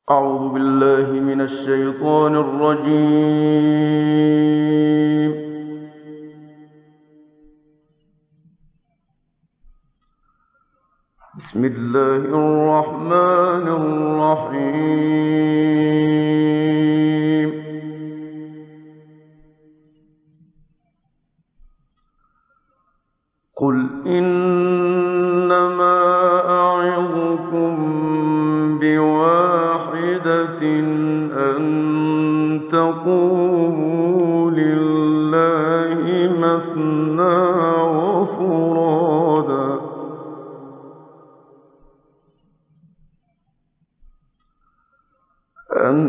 أعوذ بالله من الشيطان الرجيم. بسم الله الرحمن الرحيم. قل إنما أعظكم بواحدة أن تقوموا لله مثنى وفرادا أن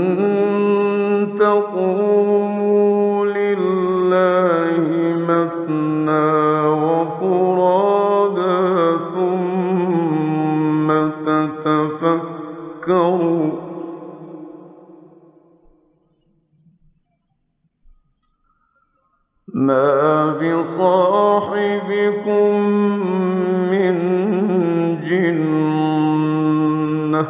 تقوموا لله مثنى وفرادا ثم تتفكروا ما بصاحبكم من جنة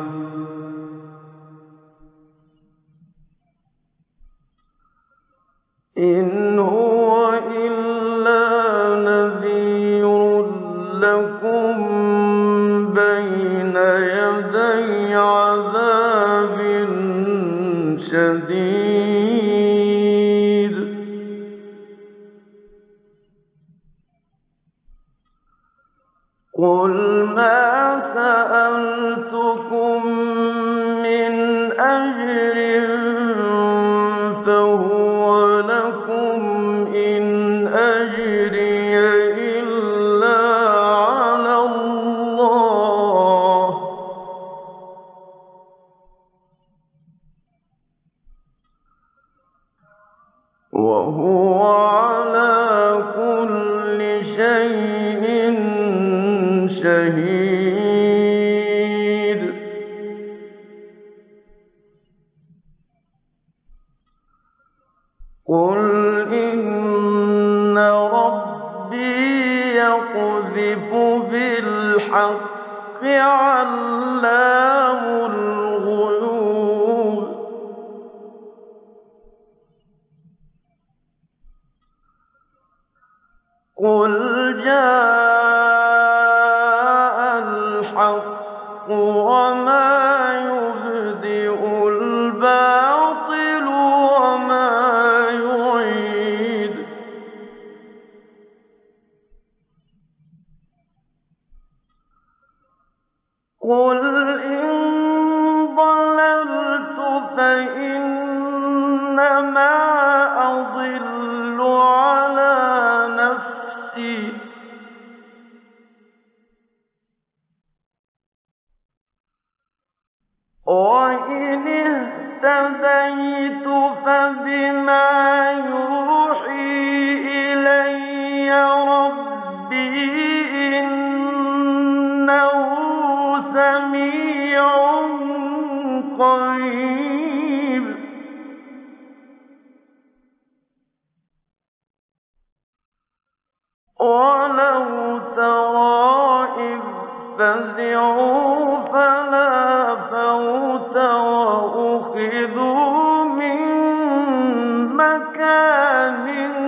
إن هو إلا نذير لكم بين يدي عذاب شديد. قل ما سألتكم من أجر فهو لكم إن أجري إلا على الله وهو على كل شيء شهيد. قل إن ربي يقذف بالحق علام الغيوب. قل جاء الحق وما يبدئ الباطل وما يعيد. قل إن ضللت فإنما أضل على نفسي وإن اهتديت فبما يوحي إلي ربي إنه سميع قريب. ولو ترى إذ فزعوا فلا فوت وأخذوا من مكان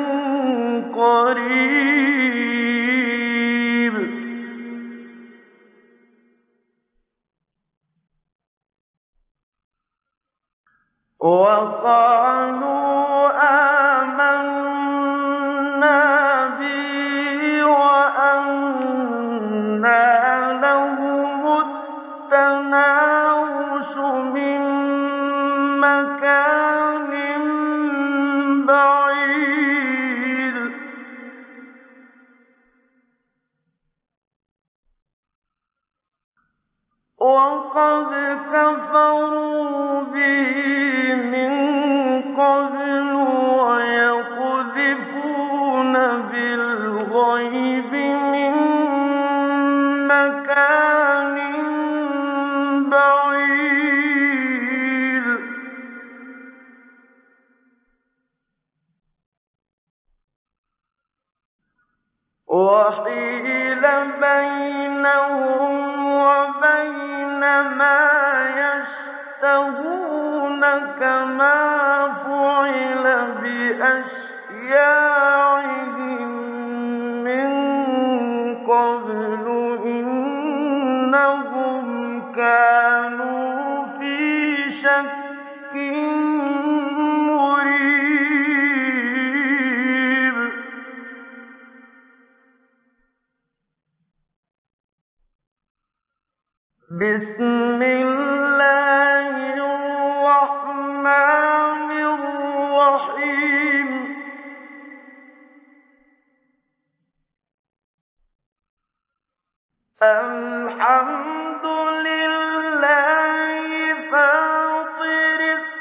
قريب. وقالوا آمنا به وأنى لهم التناوش من مكان بعيد. وقد كفروا به من قبل يَسْتَهُونَ كَمَا فُعِلَ بِأَشْيَاعِهِم مِّن قَبْلُ ۚ إِنَّهُمْ كَانُوا فِي شَكٍّ مُّرِيبٍ بِسْمِ اللَّهِ الرَّحْمَٰنِ الرَّحِيمِ الْحَمْدُ لِلَّهِ فَاطِرِ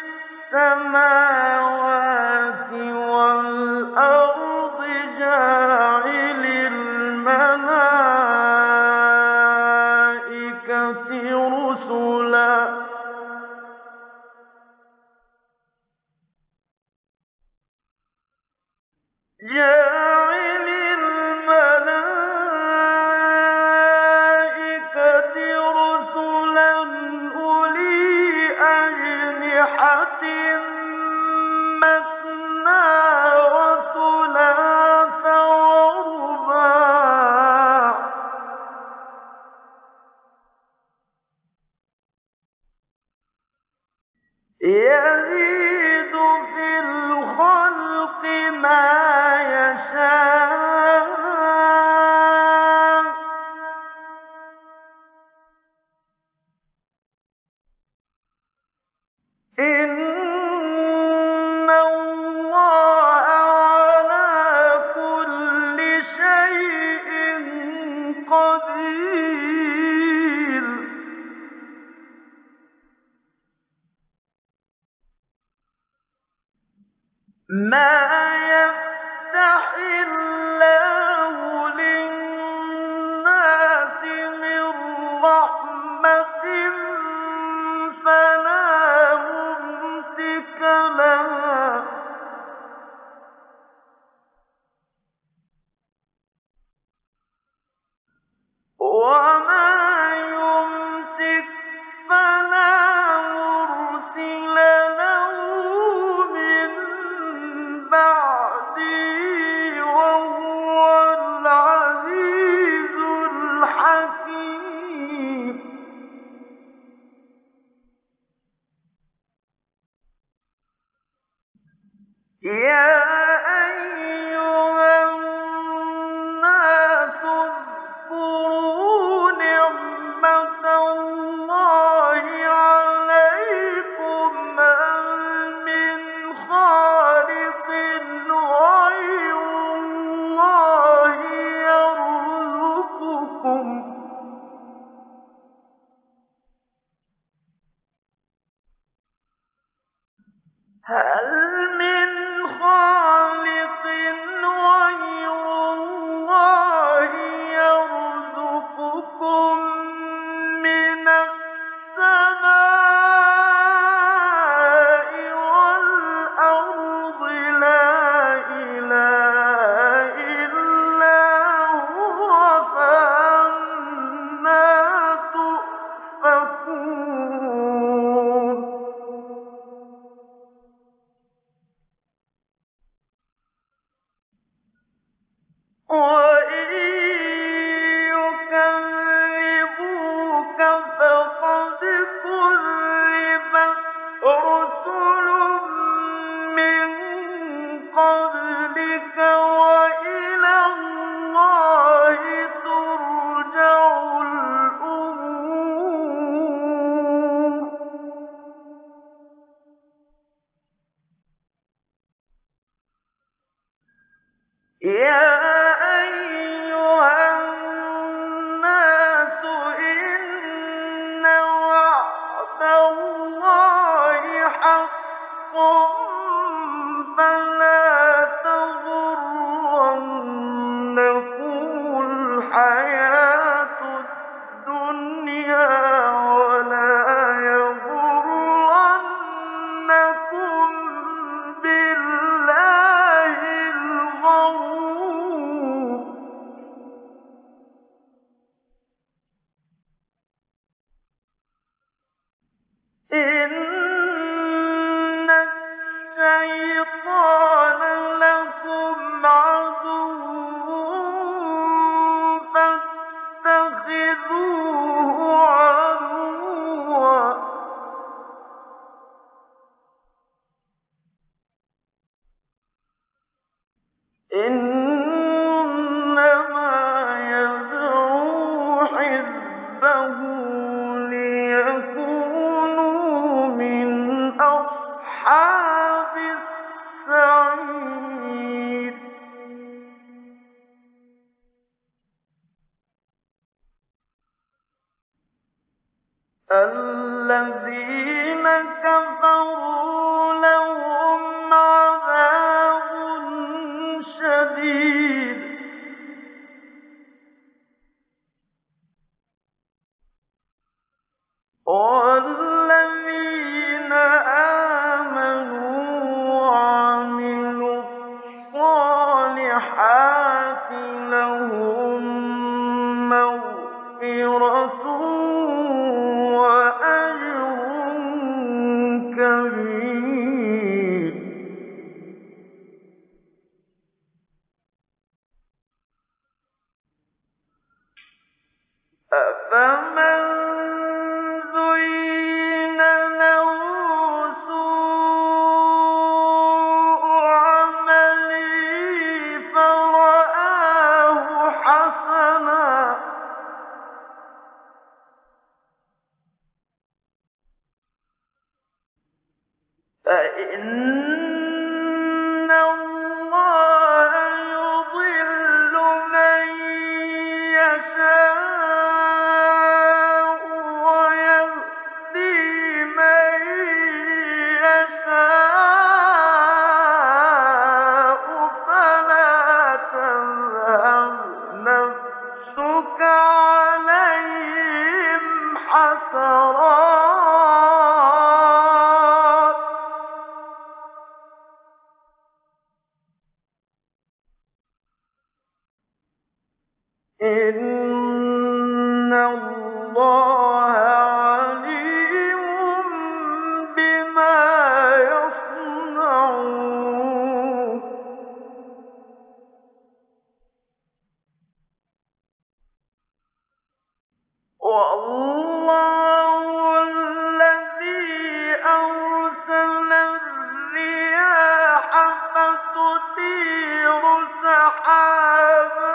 السَّمَاوَاتِ وَالْأَرْضِ جَاعِلِ الْمَلَائِكَةِ رُسُلًا أُولِي أَجْنِحَةٍ مَّثْنَىٰ وَثُلَاثَ وَرُبَاعَ ۚ يَزِيدُ فِي الْخَلْقِ مَا يَشَاءُ ۚ إِنَّ اللَّهَ عَلَىٰ كُلِّ شَيْءٍ قَدِيرٌ مَا يَفْتَحِ اللَّهُ لِلنَّاسِ مِن رَّحْمَةٍ فَلَا مُمْسِكَ لَهَا ۖ وَمَا يُمْسِكْ فَلَا مُرْسِلَ لَهُ مِن بَعْدِهِ ۚ وَهُوَ الْعَزِيزُ الْحَكِيمُ يَا أَيُّهَا النَّاسُ اذْكُرُوا نِعْمَةَ اللَّهِ عَلَيْكُمْ ۚ هَلْ مِنْ خَالِقٍ غَيْرُ اللَّهِ يَرْزُقُكُم مِّنَ السَّمَاءِ وَالْأَرْضِ ۚ لَا إِلَٰهَ إِلَّا هُوَ ۖ فَأَنَّىٰ تُؤْفَكُونَ وَإِن يُكَذِّبُوكَ فَقَدْ كُذِّبَتْ رُسُلٌ مِّن قَبْلِكَ ۚ وَإِلَى اللَّهِ تُرْجَعُ الْأُمُورُ يَا أَيُّهَا النَّاسُ إِنَّ وَعْدَ اللَّهِ حَقٌّ فَلَا تَغُرَّنَّكُمُ الْحَيَاةُ الدُّنْيَا وَلَا يَغُرَّنَّكُم بِاللَّهِ الْغَرُورُ إِنَّ كَفَرُوا لَهُمْ عَذَابٌ شَدِيدٌ وَالَّذِينَ آمَنُوا وَعَمِلُوا الصَّالِحَاتِ لَهُم مَّغْفِرَةٌ وَأَجْرٌ كَبِيرٌ أَفَمَن زُيِّنَ لَهُ سُوءُ عَمَلِهِ فَرَآهُ حَسَنًا فَإِنَّ اللَّهَ يُضِلُّ مَن يَشَاءُ وَيَهْدِي مَن يَشَاءُ فَلَا تَذْهَبْ نَفْسُكَ عَلَيْهِمْ حَسَرَاتٍ ۚ إِنَّ اللَّهَ عَلِيمٌ بِمَا يَصْنَعُونَ وَاللَّهُ الَّذِي أَرْسَلَ الرِّيَاحَ فَتُثِيرُ سَحَابًا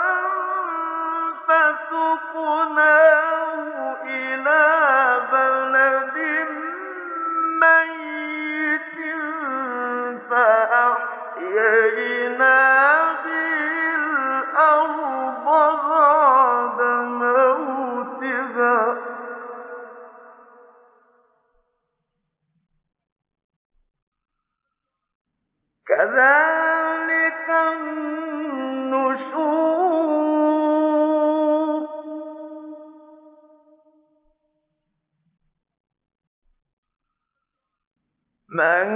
فَسُقْنَاهُ إِلَىٰ بَلَدٍ مَّيِّتٍ فَأَحْيَيْنَا بِهِ الْأَرْضَ بَعْدَ مَوْتِهَا ۚ كَذَٰلِكَ النُّشُورُ مَن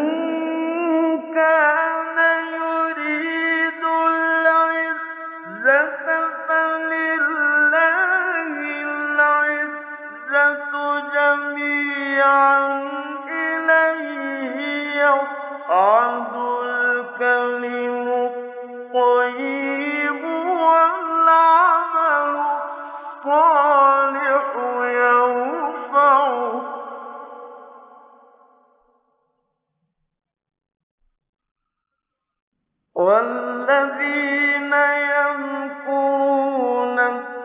كَانَ يُرِيدُ الْعِزَّةَ فَلِلَّهِ الْعِزَّةُ جَمِيعًا ۚ إِلَيْهِ يَصْعَدُ الْكَلِمُ الطَّيِّبُ وَالْعَمَلُ الصَّالِحُ يَرْفَعُهُ ۚ وَالَّذِينَ يَمْكُرُونَ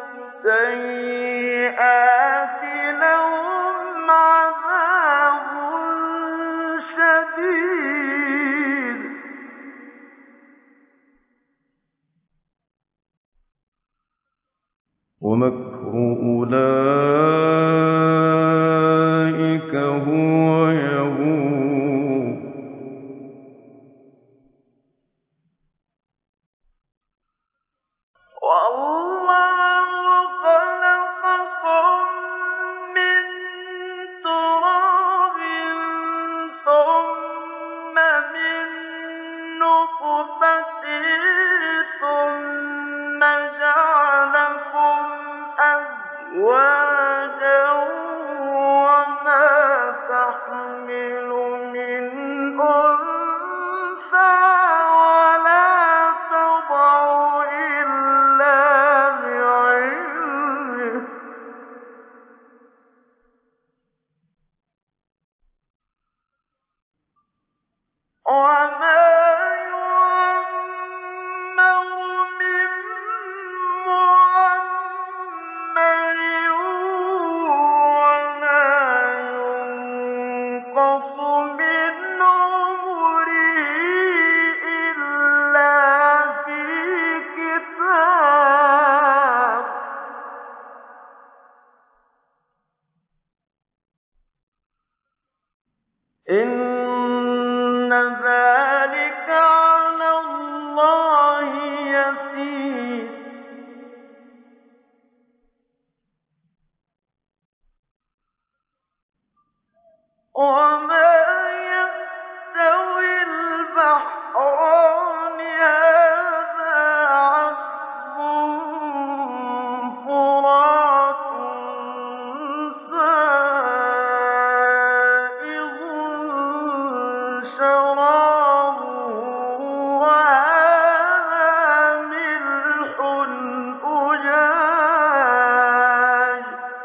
السَّيِّئَاتِ لَهُمْ عَذَابٌ شَدِيدٌ وَمَكْرُ أُولَٰئِكَ هُوَ يَبُورُ وَاللَّهُ خَلَقَكُم مِّن تُرَابٍ ثُمَّ مِن نُّطْفَةٍ ثُمَّ جَعَلَكُمْ أَزْوَاجًا وَمَا تَحْمِلُ مِنْ أُنثَىٰ وَلَا تَضَعُ إِلَّا بِعِلْمِهِ ۚ وَمَا يُعَمَّرُ مِن مُّعَمَّرٍ وَلَا يُنقَصُ مِنْ عُمُرِهِ إِلَّا فِي كِتَابٍ ۚ إن ذلك على الله يسير وما يستوي البحران هذا عذب فرات سائغ شرابه وهذا ملح أجاج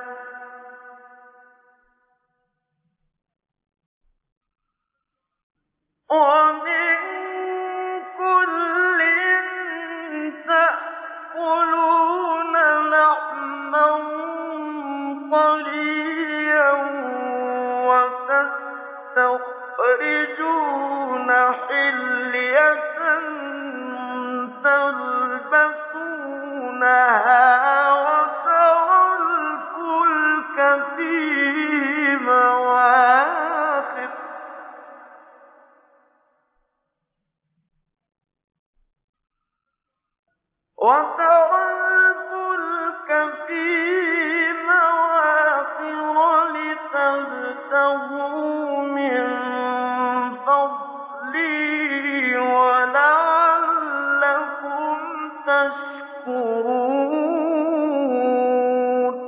ومن كل تأكلون لحما طريا وتستخرجون حلية تلبسونها وترى الفلك فيه مواخر لتبتغوا من فضله ولعلكم تشكرون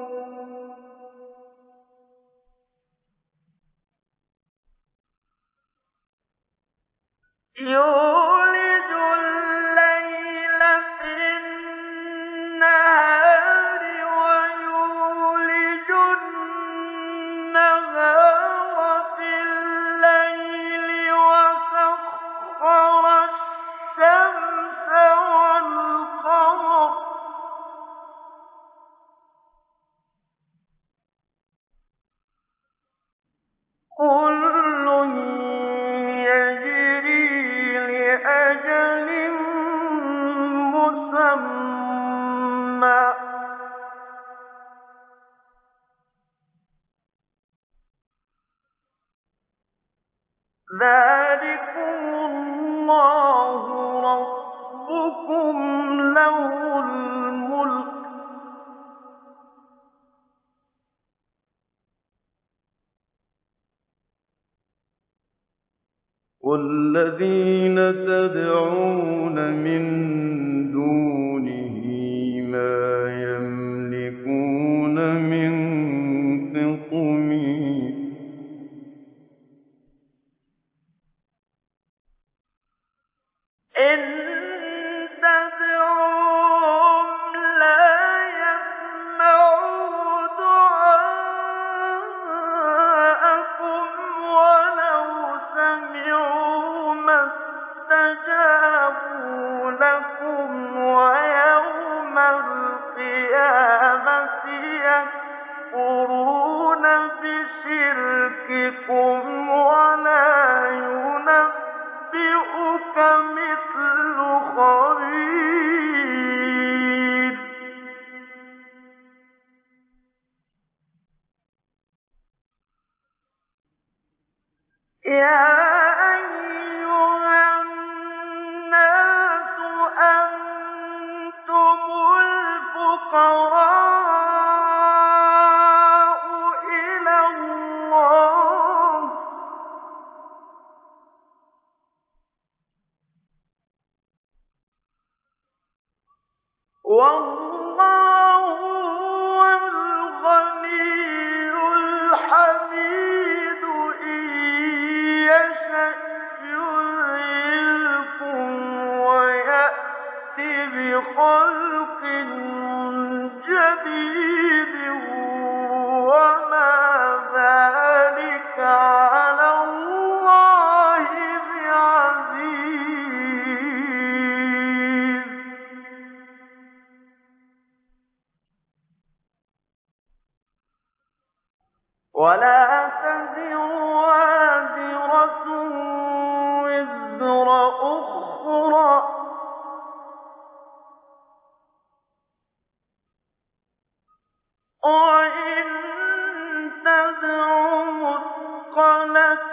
يولج الليل في النهار ويولج النهار في الليل وسخر الشمس والقمر كل يجري لأجل مسمى ذلكم الله ربكم له الملك والذين تدعون من دونه ما يملكون من قطمير إن تدعوهم لا يسمعوا دعاءكم ولو سمعوا ما استجابوا لكم ويوم القيامة يكفرون بشرككم ولا ينبئك مثل خبير يا أيها الناس أنتم الفقراء إلى الله والله هو الغني الحميد إن يشأ يذهبكم ويأت بخلق جديد وما ذلك على الله بعزيز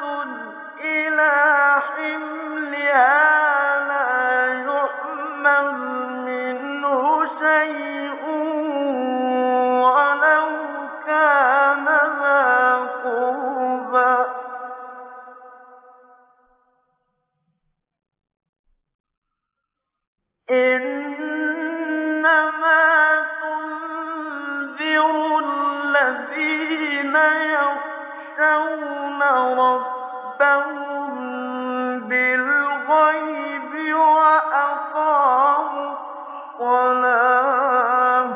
إلى حملها لا يحمل منه شيء ولو كان ذا قربى إنما تنذر الذين يخشون ربهم بالغيب وأقاموا الصلاة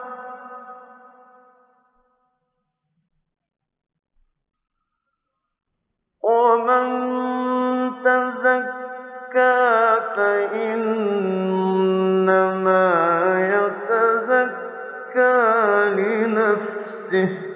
ومن تزكى فإنما يتزكى لنفسه